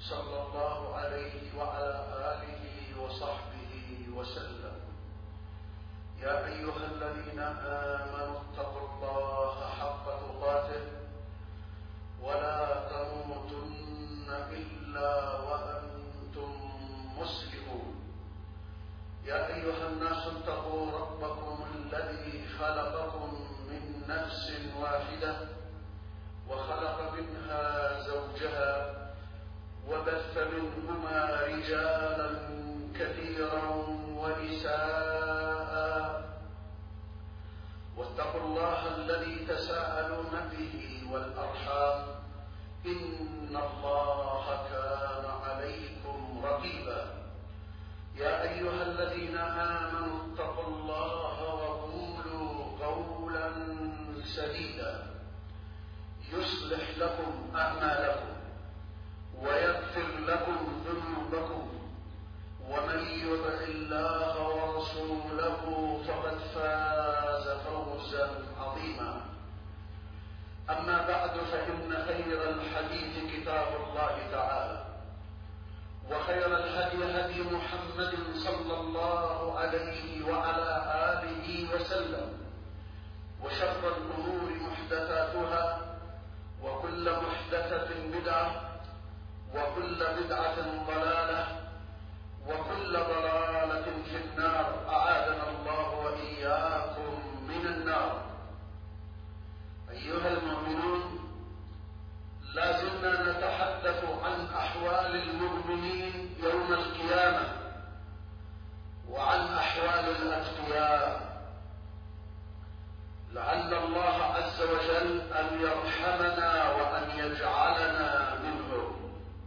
صلى الله عليه وعلى آله وصحبه وسلم. يا أيها الذين آمنوا اتقوا الله حق تقاته ولا تموتن إلا وأنتم مسلمون. يا أيها الناس اتقوا ربكم الذي خلقكم من نفس واحدة وخلق منها زوجها وبث منهما رجالا كثيرا ونساء، واتقوا الله الذي تساءلون به والأرحام إن الله كان عليكم رقيبا. يا أيها الذين آمنوا اتقوا الله وقولوا قولا سديدا يصلح لكم أعمالكم ويغفر لكم ذنوبكم، ومن يطع الله ورسوله فقد فاز فوزا عظيما. أما بعد، فإن خير الحديث كتاب الله تعالى، وخير الهدي هدي محمد صلى الله عليه وعلى آله وسلم، وشر الأمور محدثاتها، وكل محدثة بدعة، وكل بدعة ضلالة، وكل ضلالة في النار، أعاذنا الله وإياكم من النار. أيها المؤمنون، لا زلنا نتحدث عن أحوال المؤمنين يوم القيامة وعن أحوال الأتقياء، لعل الله عز وجل أن يرحمنا وأن يجعلنا منهم.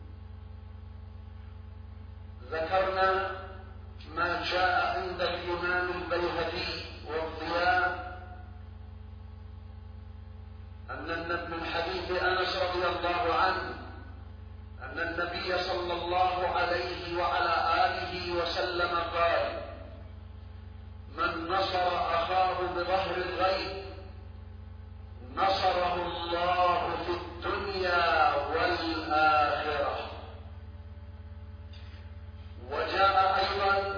ذكرنا ما جاء عند الإمام البيهقي والضياء من حديث أنس رضي الله عنه أن النبي صلى الله عليه وعلى آله وسلم قال: من نصر أخاه بظهر الغيب نصره الله في الدنيا والآخرة. وجاء أيضا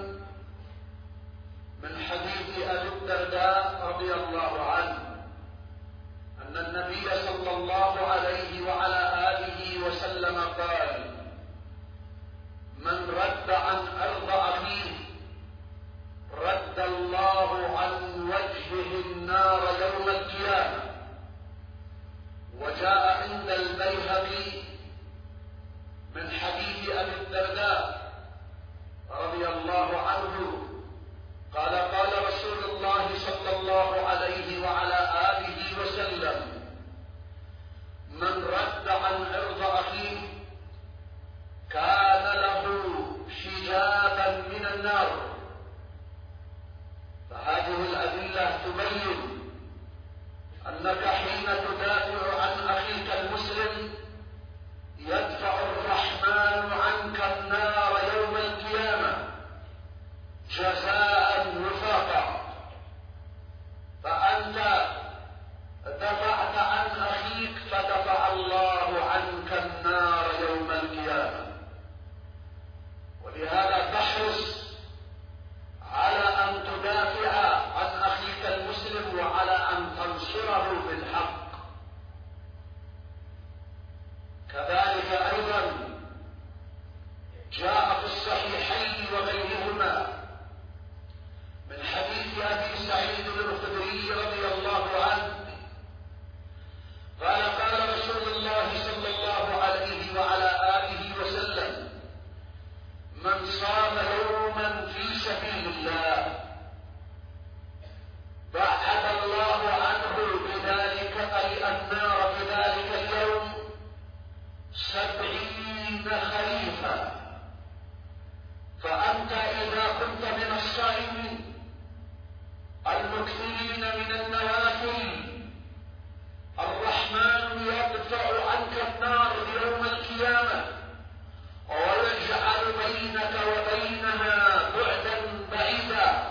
من حديث أبي الدرداء رضي الله عنه أن النبي صلى الله عليه وعلى آله وسلم قال: من رد عن أرض أخيه رد الله عن وجهه النار يوم القيامة. وجاء عند البيهقي من حديث أبي الدرداء رضي الله عنه قال: قال رسول الله صلى الله عليه وعلى آله وسلم: من رد عن عرض أخيه كان له حجابا من النار. فهذه الأدلة تبين أنك حين تدافع عن أخيك المسلم يدفع الرحمن عنك النار يوم القيامة جزاء وفاقا. فأنت دفعت عن أخيك فدفع الله عنك النار يوم القيامة. ولهذا تحرص على أن تدافع عن أخيك المسلم وعلى أن تنصره بالحق. كذلك أيضا جاء في الصحيحين وغيرهما من حديث أبي سعيد الخدري رضي الله عنه قال: قال رسول الله صلى الله عليه وعلى آله وسلم: من صام يوما في سبيل الله بعد الله عنه بذلك أي النار في ذلك اليوم 70 خريفا. فأنت إذا كنت من الصائمين المكثرين من النوافل الرحمن يدفع عنك النار يوم القيامة ويجعل بينك وبينها بعدا بعيدا.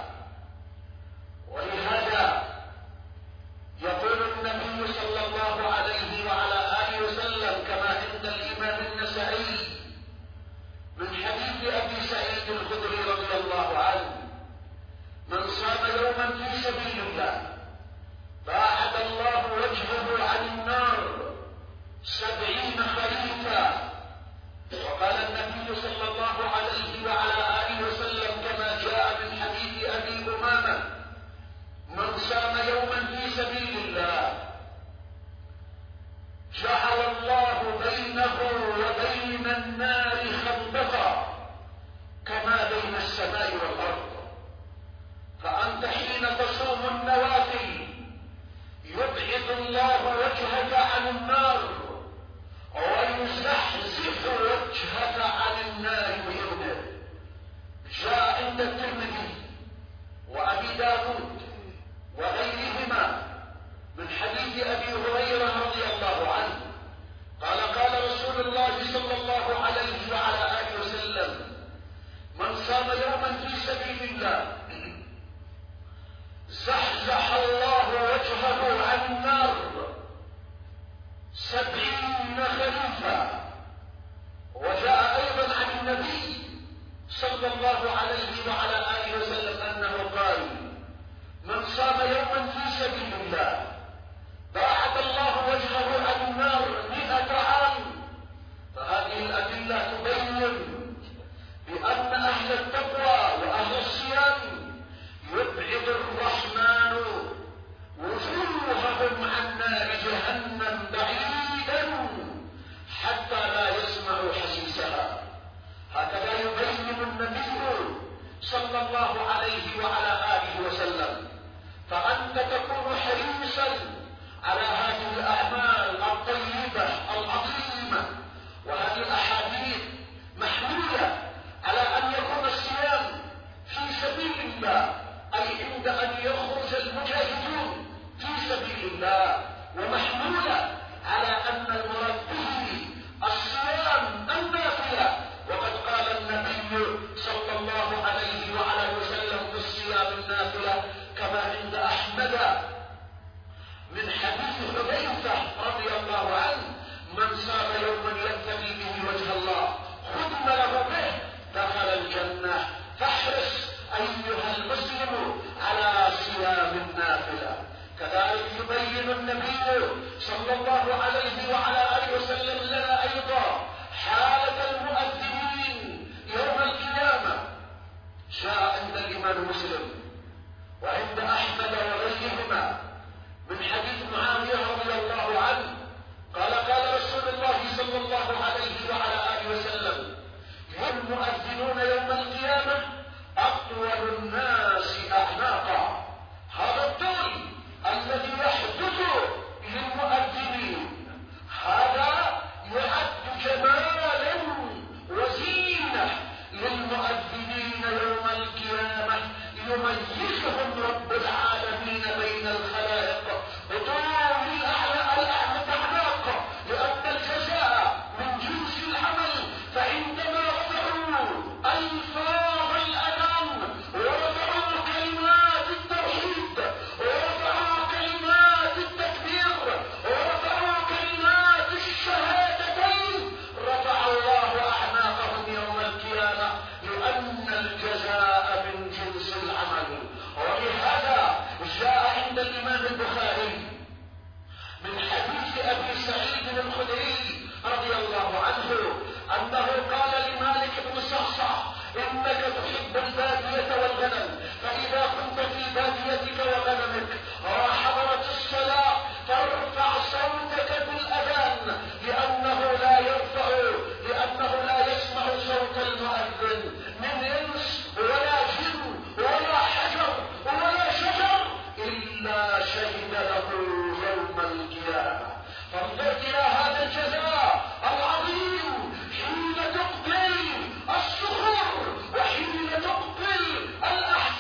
ولهذا يقول النبي صلى الله عليه وعلى آله وسلم كما عند الإمام النسائي سبيل الله باعد الله وجهه عن النار 100 عام. فهذه الأدلة تبين بأن أهل التقوى وأهل الصيام يبعد الرحمن وجوههم عن نار جهنم بعيدا حتى لا يسمعوا حسيسها. هكذا يبين النبي صلى الله عليه وعلى آله وسلم. فأنت تكون حريصا على هذه الأعمال الطيبة العظيمة، وهذه الأحاديث محمولة على أن يكون الصيام في سبيل الله، أي عند أن يخرج المجاهدون في سبيل الله، ومحمولة على أن المراد به الصيام النافلة. وقد قال النبي صلى الله عليه وعلى وسلم في الصيام النافلة كما عند أحمد من حديث حذيفة رضي الله عنه: من صام يوما يبتغي به وجه الله ختم له به دخل الجنة. فاحرص أيها المسلم على صيام النافلة. كذلك يبين النبي صلى الله عليه وعلى آله وسلم لنا أيضا حالة المؤذنين يوم القيامة. جاء عند الإمام مسلم وعند أحمد وغيرهما من حديث معاوية رضي الله عنه قال: قال رسول الله صلى الله عليه وعلى آله وسلم: المؤذنون يوم القيامة أطول الناس أعناقا. هذا الطول الذي يحدث للمؤذنين هذا يعد جمالا وزينة للمؤذنين يوم القيامة، يميزهم رب العالمين بين الخلائق بطول الأعناق، لأن الجزاء من جنس العمل. فعندما رفعوا ألفاظ الأذان ورفعوا كلمات التوحيد ورفعوا كلمات التكبير ورفعوا كلمات الشهادتين، رفع الله أعناقهم يوم القيامة، لأن الجزاء من جنس العمل. ولهذا جاء عند الإمام البخاري من حديث أبي سعيد الخدري رضي الله عنه أنه قال لمالك بن صعصع: إنك تحب البادية والغنم، فإذا كنت في باديتك وغنمك وحضرت الصلاة فارفع صوتك بالأذان، لأنه لا يسمع صوت المؤذن من إنس ولا جن ولا حجر ولا شجر إلا شهد له يوم القيامة. فانظر إلى هذا الجزاء العظيم حين تقضي الصخور وحين تقضي الأحكام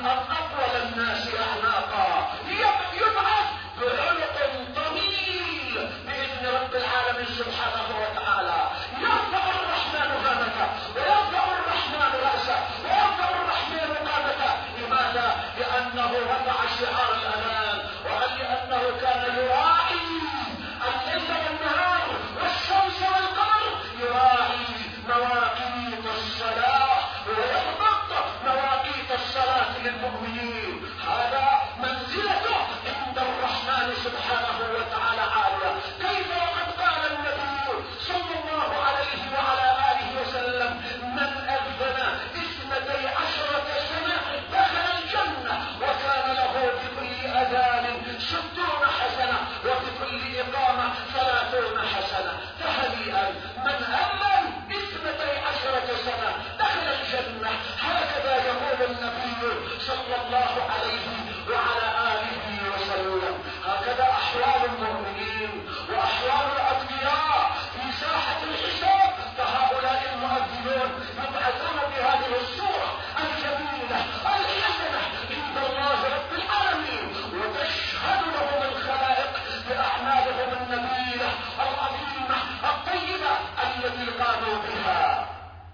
أطول الناس أعناقا يبعث بعنق طويل بإذن رب العالمين سبحانه وتعالى. يرفع الرحمن هامته ويرفع الرحمن رأسه ويرفع الرحمن قامته. لماذا؟ لأنه رفع شعار الأمان، ولأنه كان يراعي الليل والنهار والشمس والقمر، يراعي مواقيت الصلاة ويضبط مواقيت الصلاة للمؤمنين. هذا منزلته عند الرحمن سبحانه وتعالى عالية. كيف وقد قال النبي صلى الله عليه وعلى آله وسلم: من أذن 12 سنة دخل الجنة، وكان له بكل أذان 60 حسنة وبكل إقامة 30 حسنة. فهنيئا من أذن 12 سنة دخل الجنة. هكذا يقول النبي صلى الله عليه وعلى آله وسلم. هكذا أحوال المؤمنين وأحوال الأتقياء في ساحة الحساب. فهؤلاء المؤذنون يبعثون بهذه الصورة الجميلة الحسنة عند الله رب العالمين، وتشهد لهم الخلائق بأعمالهم النبيلة العظيمة الطيبة التي قاموا بها.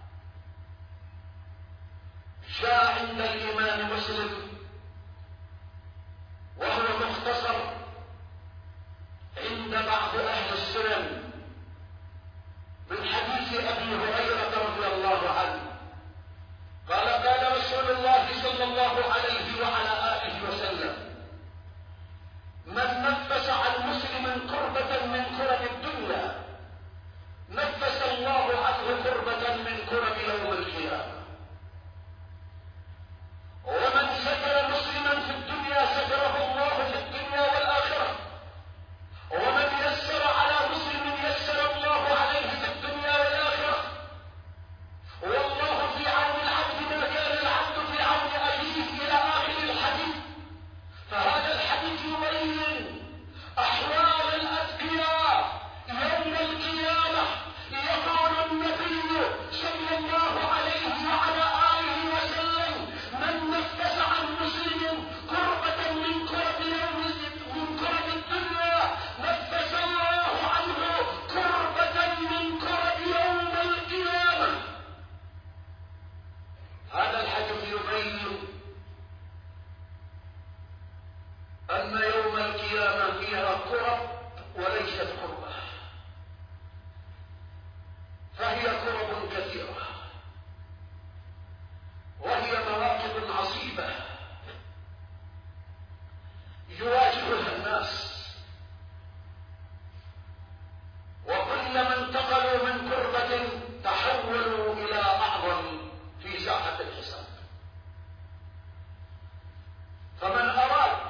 جاء عند الإمام مسلم وهو مختصر عند بعض أهل السنن من حديث أبي هريرة رضي الله عنه قال: قال رسول الله صلى الله عليه وعلى آله وسلم: من نفس عن مسلم كربة من كرب الدنيا نفس الله عنه كربة من كرب يوم القيامة. ومن ستر مسلما في الدنيا ستره الله في الدنيا والآخرة. ومن يسر على مسلم يسر الله عليه في الدنيا والآخرة. والله في عون العبد ما كان العبد في عون أخيه إلى آخر الحديث. فهذا الحديث يبين أحوال الأتقياء يوم القيامة. يقول النبي صلى الله عليه وعلى آله وسلم: من نفس عن مسلم كربة من كرب الدنيا نفس الله عنه كربة من كرب يوم القيامة. هذا الحديث يبين أن يوم القيامة فيها كرب وليست كربة، فهي كرب كثيرة وهي مواقف عصيبة يواجهها الناس. وكلما انتقلوا من كربة تحولوا إلى أعظم في ساحة الحساب. فمن أراد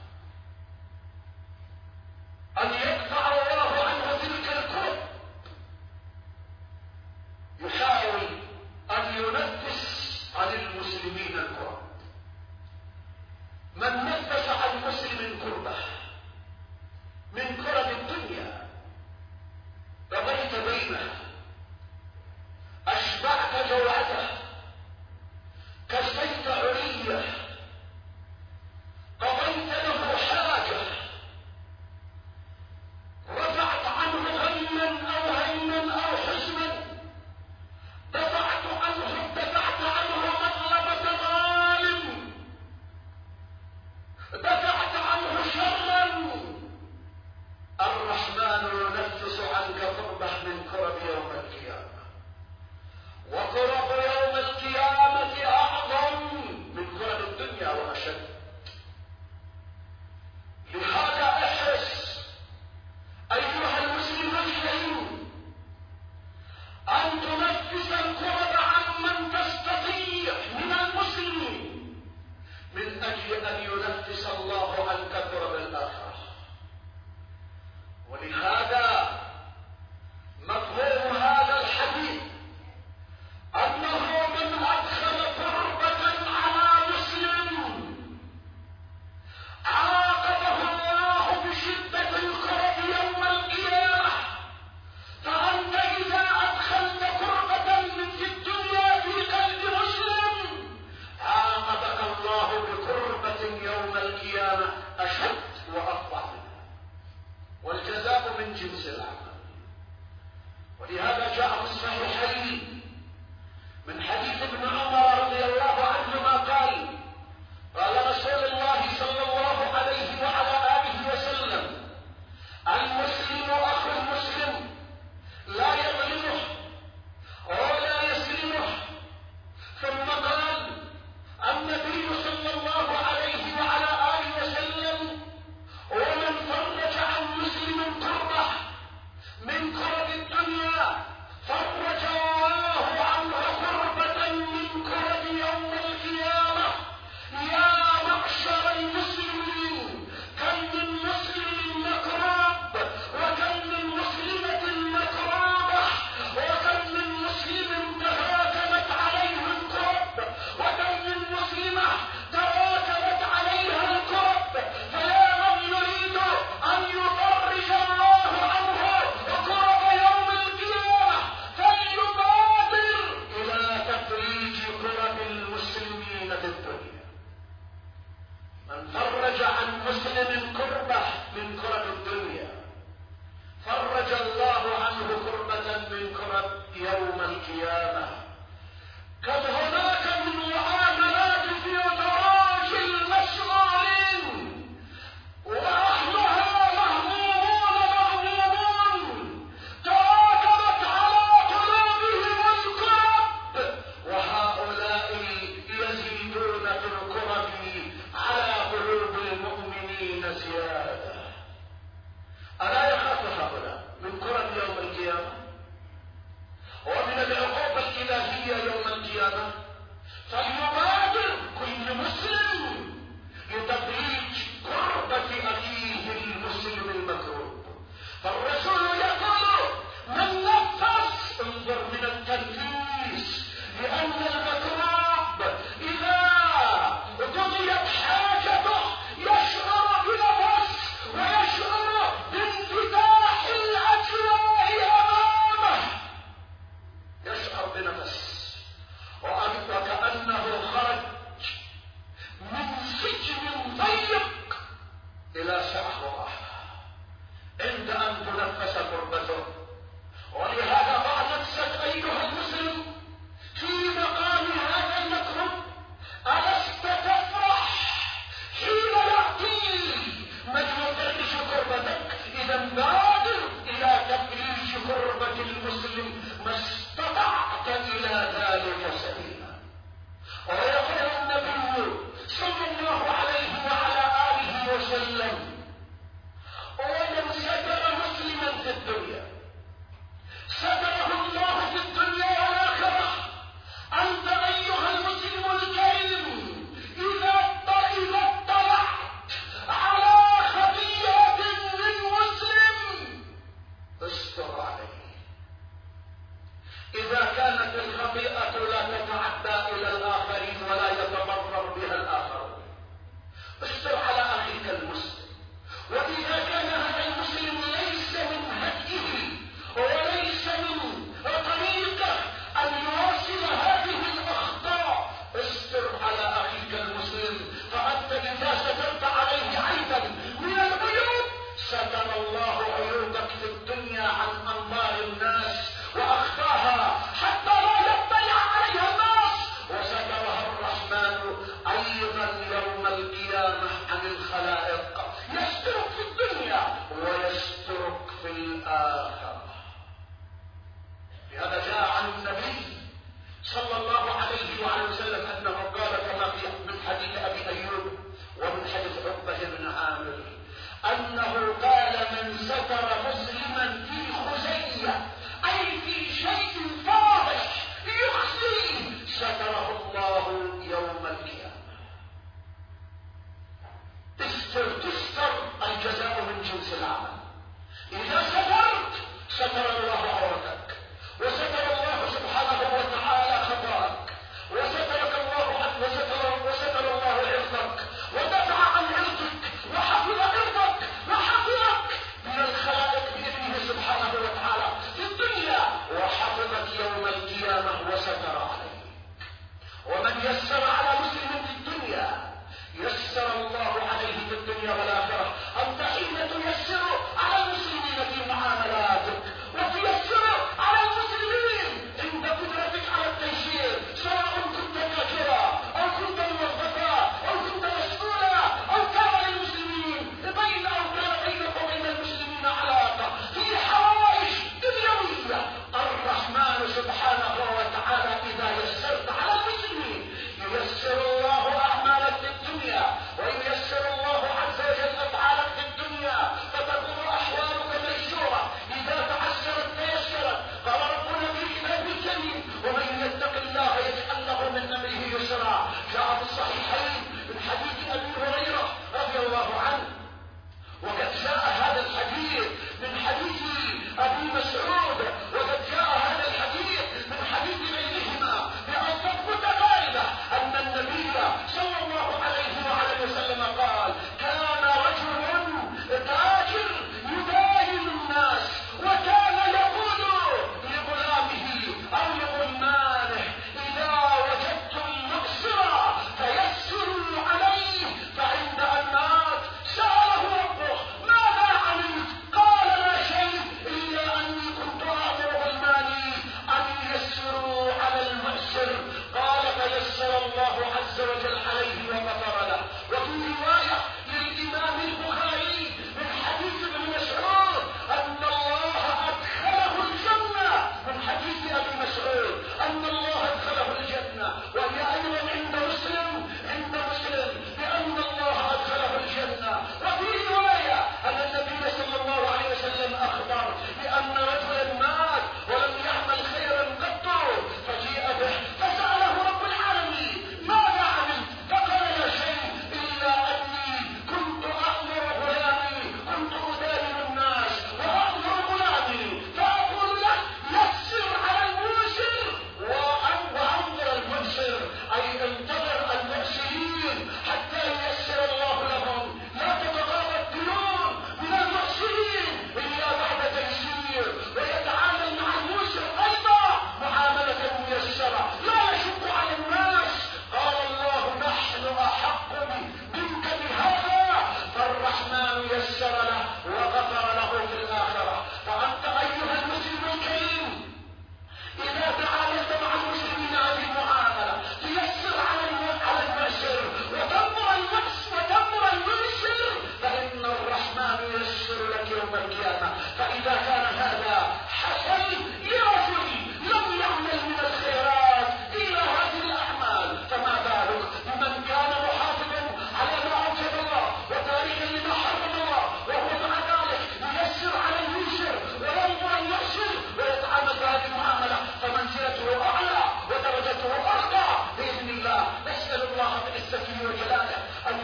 أن يدفع الله عنه تلك الكرب يحاول أن ينفس عن المسلمين الكرب. من نفس عن مسلم كربة من كرب الدنيا رضيت بينه، أشبعت جوعته، كسيت عريه، قضيت له حاجة، رفعت عنه غما أو هما أو حزنا، دفعت عنه مطلبة ظالم مسلم كربة من كرب الدنيا فرج الله عنه كربة من كرب يوم القيامة. كم هناك من معاملات في دراج المسؤولين وأهلها مهمومون تراكمت على قلوبهم الكرب، وهؤلاء يزيدون في الكرب على قلوب المؤمنين زيادة. ألا يخاف هؤلاء من كرب يوم القيامة ومن العقوبة الإلهية يوم القيامة؟ فليبادر كل مسلم لتفريج كربة أخيه المسلم المكروب. فالرسول يقول من نفس، انظر من التنفيس، لأن المكروب إذا قضيت حاجته يشعر بنفس ويشعر بانفتاح الأجواء أمامه، يشعر بنفس وكأنه خرج من سجن ضيق إلى سعة وراحة عند أن تنفس كربته. ولهذا ضع نفسك أيها المسلم في مقام هذا المكروب. ألست تفرح حين يأتي من يفرج كربتك؟ إذا بادر إلى تفريج كربة المسلم ما استطعت إلى ذلك سبيلا. ويقول النبي صلى الله عليه وعلى آله وسلم ومن ستر مسلما في الدنيا ستره الله في الدنيا والآخرة. أنت أيها المسلم الكريم إذا اطلعت على خطيئة من مسلم استر عليه. إذا كانت الخطيئة لا تتعدى إلى الآخرين ولا يتضرر بها الآخرون استر على أخيك المسلم. وإذا كان هذا المسلم ليس من هديه وليس من طريقه أن يواصل هذه الأخطاء استر على أخيك المسلم. فأنت إذا سترت عليه عيبا من العيوب ستر الله عيوبك في الدنيا عن أنظار الناس وأخفاها حتى لا يطلع عليها الناس، وسترها الرحمن أيضا يوم القيامة عن الخلائق. يسترك في الدنيا ويسترك في الآخرة. لهذا جاء عن النبي صلى الله عليه وعلى وسلم أنه قال كما في من حديث أبي أيوب ومن حديث عقبة بن عامر أنه قال من ستر مسلما في خزية أي في شيء فاضح يخزيه ستره الله يوم القيامة.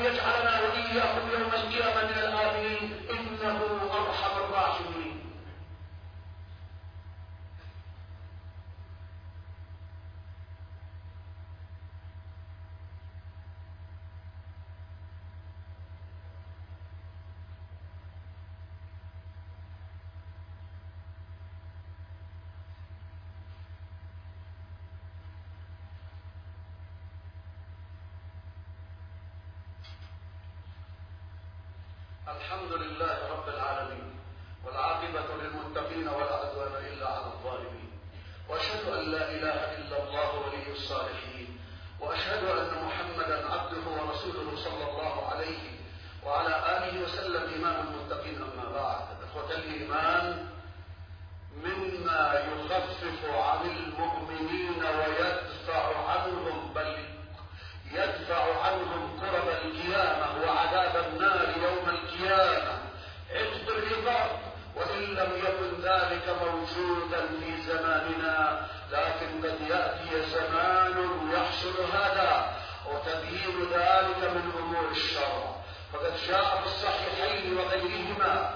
يجعلنا وإياكم يوم القيامة من الآمنين إنه أرحم الراحمين. الحمد لله رب العالمين، والعاقبة للمتقين ولا عدوان إلا على الظالمين، وأشهد أن لا إله إلا الله ولي الصالحين، وأشهد أن محمدا عبده ورسوله صلى الله عليه وعلى آله وسلم إمام المتقين. أما بعد، إخوة الإيمان، مما يخفف عن المؤمنين ويدفع عنهم، بل يدفع عنهم كرب القيامة وعذاب النار يوم القيامة، عتق الرقاب، وإن لم يكن ذلك موجودا في زماننا، لكن قد يأتي زمان يحصل هذا وتبيين ذلك من أمور الشرع. فقد جاء في الصحيحين وغيرهما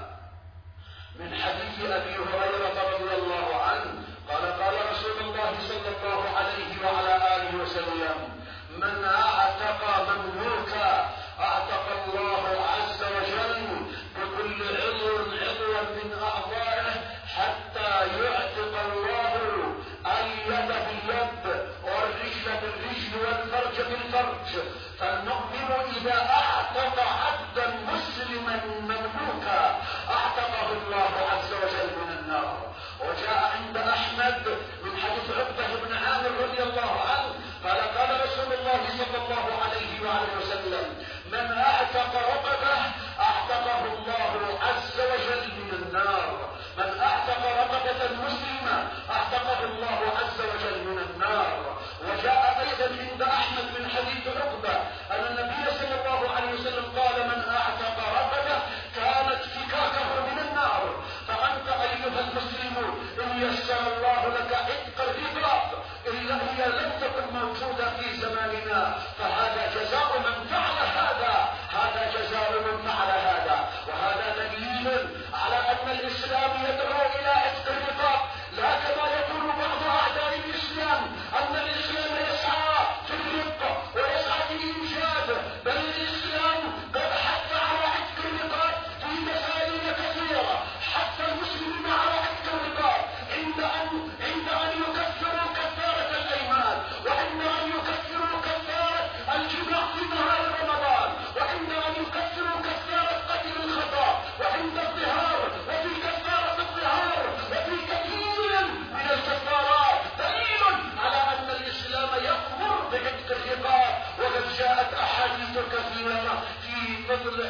من حديث أبي هريرة رضي الله عنه قال قال رسول الله صلى الله عليه وعلى آله وسلم: من أعتق مملوكا أعتق الله عز وجل بكل عضوا من أعضائه حتى يعتق الله اليد باليد والرجل بالرجل والفرج بالفرج. فالمؤمن إذا أعتق عبدا مسلما مملوكا أعتقه الله عز وجل من النار. وجاء عند أحمد من حديث عقبة بن عامر رضي الله عنه قال قال رسول الله صلى الله عليه وآله وسلم: من أعتق رقبة أعتقه الله عز وجل من النار. من أعتق رقبة مسلمة أعتقه الله عز وجل من النار. وجاء أيضا عند أحمد من حديث عقبة أن النبي صلى الله عليه وسلم قال: من أعتق رقبة كانت فكاكه من النار. فأنت أيها المسلم إن يسر الله لك عتق الرقاب إلا هي لم تكن موجودة في زماننا، فهذا جزاء من فعل هذا، هذا جزاء من فعل هذا. وهذا دليل على أن الإسلام يدعو إلى عتق الرقاب، لا كما يقول بعض أعداء الإسلام أن الإسلام يسعى في الرق ويسعى في الإنجاب، بل الإسلام قد حث على عتق الرقاب في مسائل كثيرة، حتى المسلمين على عتق الرقاب عند أن يكفروا كفارة الأيمان، وعند أن يكفروا كفارة الجماع في نهار رمضان، وعند أن يكفروا كفارة قتل الخطأ، وعند الظهار وفي كفارة الظهار وفي كثير من الكفارات، دليل على أن الإسلام يأمر بعتق الرقاب. وقد جاءت أحاديث كثيرة في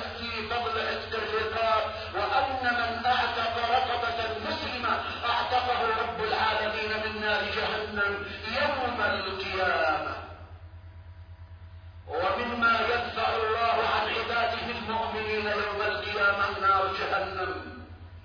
فضل عتق الرقاب، وأن من أعتق رقبة مسلمة أعتقه رب العالمين من نار جهنم يوم القيامة. ومما يدفع الله عن عباده المؤمنين يوم القيامة نار جهنم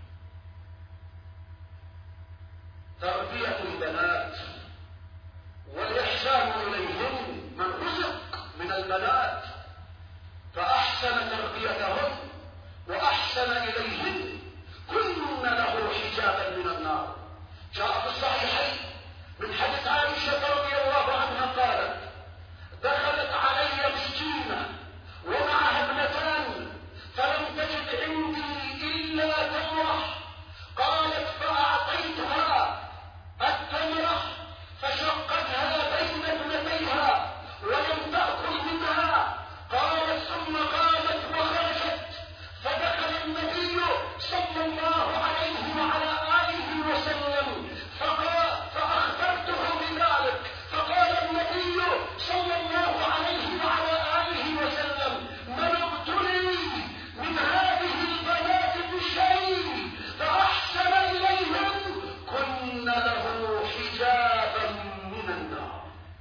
تربية البنات والإحسان إليهن. من رزق من البنات فأحسن تربيتهن وأحسن إليهن كن له حجابا من النار. جاء في الصحيحين من حديث عائشة رضي الله عنها قالت: دخلت علي مسكينة ومعها ابنتان فلم تجد عندي إلا تمرة، قالت: فأعطيتها التمرة فشقتها بين ابنتيها ولم تأكل منها، قالت: ثم قامت وخرجت، فدخل النبي صلى الله عليه وعلى آله وسلم فأخبرته بذلك، فقال النبي صلى الله عليه وعلى آله وسلم: من ابتلي من هذه البنات بشيء فأحسن إليهن كن له حجابا من النار.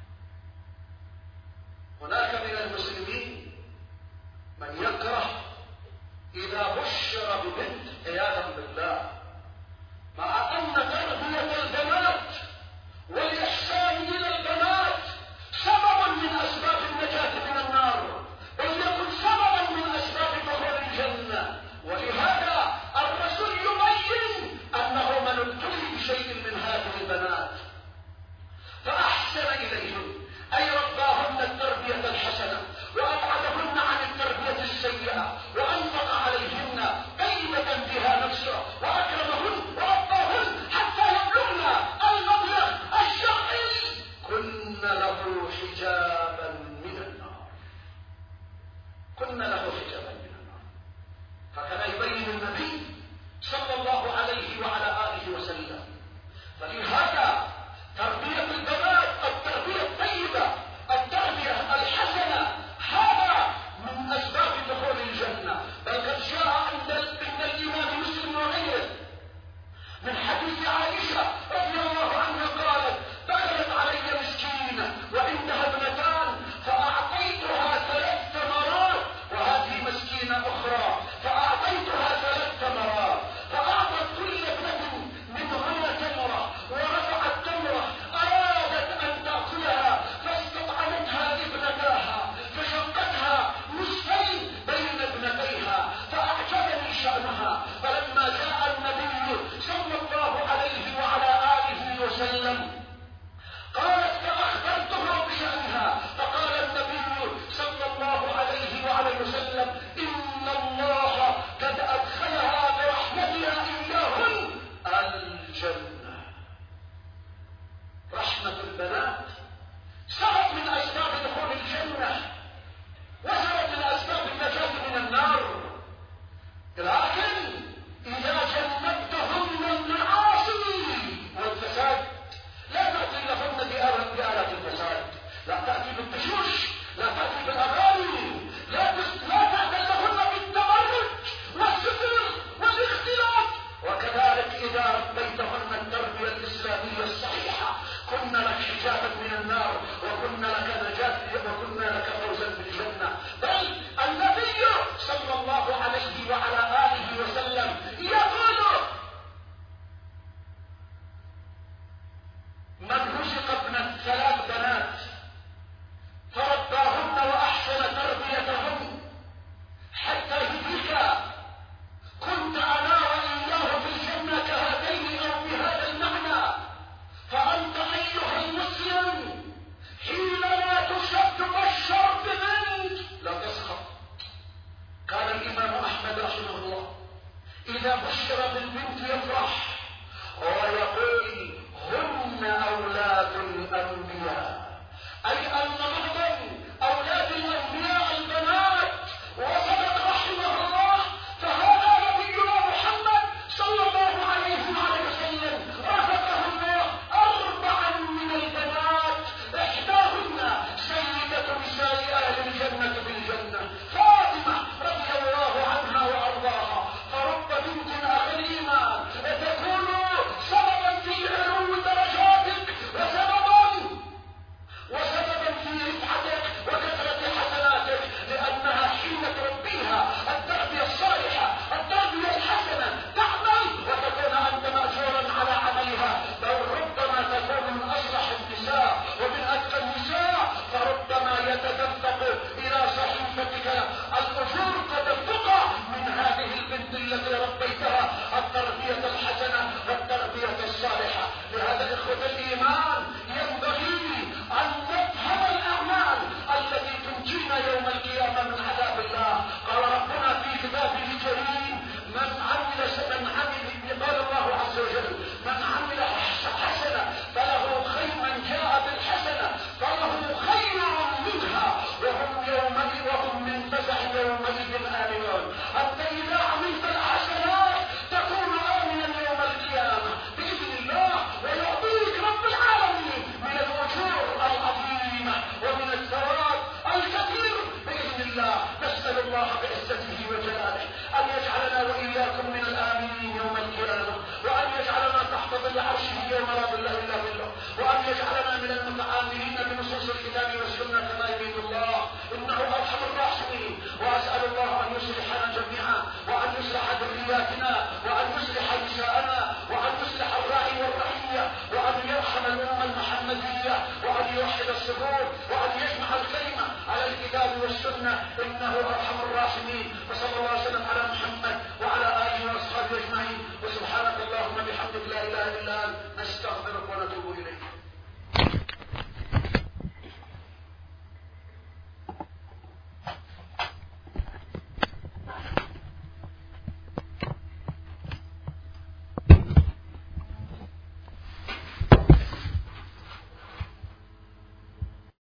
هناك من المسلمين من يكره إذا بشر ببنت عياذا بالله، مع أن تربية البنات والإحسان إلى البنات سبب من أسباب النجاة من النار، بل يكن سبب كنا له حجابا من النار. فكان يبين النبي صلى الله عليه وعلى آله وسلم. فلهذا تربية البنات، التربية الطيبة، التربية الحسنة، هذا من أسباب دخول الجنة. بل قد جاء عند الإمام مسلم وغيره من حديث عائشة رضي الله عنها قالت: دخلت علي مسكينة وعندها ابنتان فأعطيتها 3 تمرات، وهذه مسكينة أخرى فأعطيتها 3 تمرات، فأعطت كل ابنة منهن تمرة، ورفعت تمرة أرادت أن تأكلها فاستطعمتها ابنتاها فشقتها نصفين بين ابنتيها، فأعجبني شأنها. فلما جاء النبي صلى الله عليه وعلى آله وسلم قالت: فأخبرته بشأنها، فقال النبي صلى الله عليه وعلى وسلم: إن الله قد أدخلها برحمتها إياهن الجنة. رحمة البنات سبب من أسباب دخول الجنة وسبب من أسباب النجاة من النار. لكن إذا جنبتهن المعاصي والفساد لا تأتي لهن بآلة الفساد، لا تأتي بالتشوش، لا تأتي بالأغاني، لا تأتي لهن بالتبرج والسفر والاختلاط. وكذلك إذا ربيتهن التربية الإسلامية الصحيحة كن لك حجابا من النار، وكن لك نجاة، وكن لك فوزا بالجنة. بل النبي صلى الله عليه وعلى آله وسلم يقول: من رزق 3 بنات فرباهن وأحسن تربيتهن حتى يدركا كنت أنا وإياه في الجنة كهاتين أو بهذا المعنى. فأنت أيها المسلم حين لا تبشر ببنت لا تسخط. قال الإمام أحمد رحمه الله: إذا بشر بالبنت يفرح ويقول: هن أولاد الأنبياء، أي أن معظم أولاد الأنبياء البنات. وصدق رحمه الله، فهذا نبينا محمد صلى الله عليه وسلم رزقه الله 4 من البنات، إحداهن سيدة نساء أهل الجنة بالجنة، فاطمة رضي الله عنها وأرضاها. فرب بنت أخي الإيمان تكون سببا في علو درجاتك وسببا في رفعتك وكثرة حسناتك، لأنها حين تربيها التربية الصالحة، التربية الحسنة، تعمل وتكون أنت مأجورا على عملها. بل ربما تكون من أصلح النساء ومن أتقى النساء، فربما يتدفق إلى صحيفتك الأجور تدفقا من هذه البنت التي ربيتها التربية الحسنة والتربية الصالحة. لهذا إخوة الإيمان ينبغي أن نفهم الأعمال التي تنجينا يوم القيامة من عذاب الله. قال ربنا في كتابه الكريم: قال الله عز وجل: من عمل حسنة فله خير، من جاء بالحسنة فله خير منها وهم من فزع يومئذ آمنون. أنت إذا عملت الحسنات تكون آمنا يوم القيامة بإذن الله، ويعطيك رب العالمين من الأجور العظيمة ومن الثواب الكثير بإذن الله. نسأل الله بعزته وجلاله أن يجعلنا وإياكم من الآمنين يوم القيامة، وأن يجعلنا تحت ظل عرشه يوم لا ظل إلا ظله، وأن يجعلنا من المتعاملين بنصوص الكتاب والسنة كما يريد الله، إنه أرحم الراحمين. وأسأل الله أن يصلحنا جميعا، وأن يصلح ذرياتنا، وأن يصلح نساءنا، وأن يصلح الراعي والرعية، وأن يرحم الأمة المحمدية، وأن يوحد الصدور.